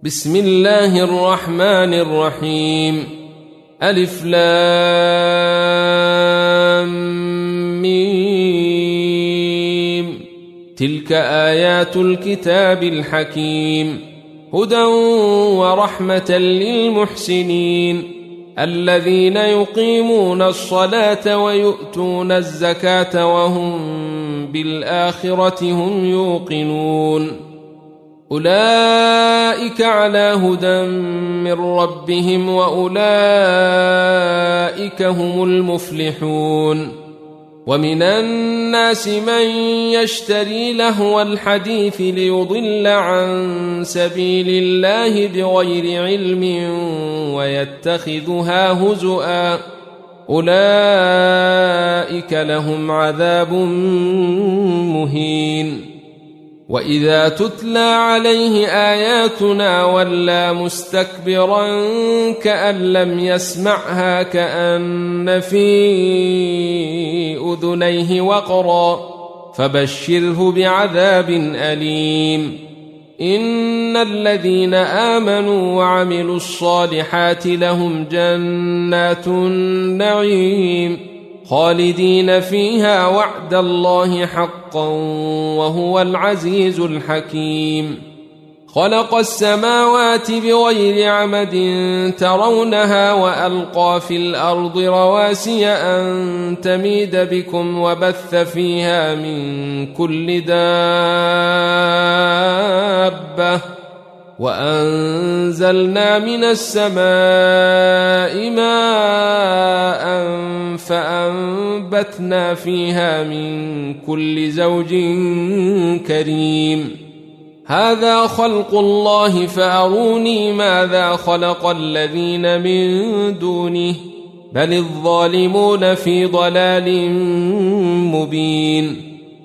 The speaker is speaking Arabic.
بسم الله الرحمن الرحيم. ألف لام ميم. تلك آيات الكتاب الحكيم، هدى ورحمة للمحسنين الذين يقيمون الصلاة ويؤتون الزكاة وهم بالآخرة هم يوقنون. أولئك على هدى من ربهم وأولئك هم المفلحون. ومن الناس من يشتري لهو الحديث ليضل عن سبيل الله بغير علم ويتخذها هزؤا، أولئك لهم عذاب مهين. وإذا تتلى عليه آياتنا ولى مستكبرا كأن لم يسمعها كأن في أذنيه وقرا، فبشره بعذاب أليم. إن الذين آمنوا وعملوا الصالحات لهم جنات النعيم خالدين فيها وعد الله حقا وهو العزيز الحكيم. خلق السماوات بغير عمد ترونها وألقى في الأرض رواسي أن تميد بكم وبث فيها من كل دابة، وأنزلنا من السماء ماء فأنبتنا فيها من كل زوج كريم. هذا خلق الله فأروني ماذا خلق الذين من دونه بل الظالمون في ضلال مبين.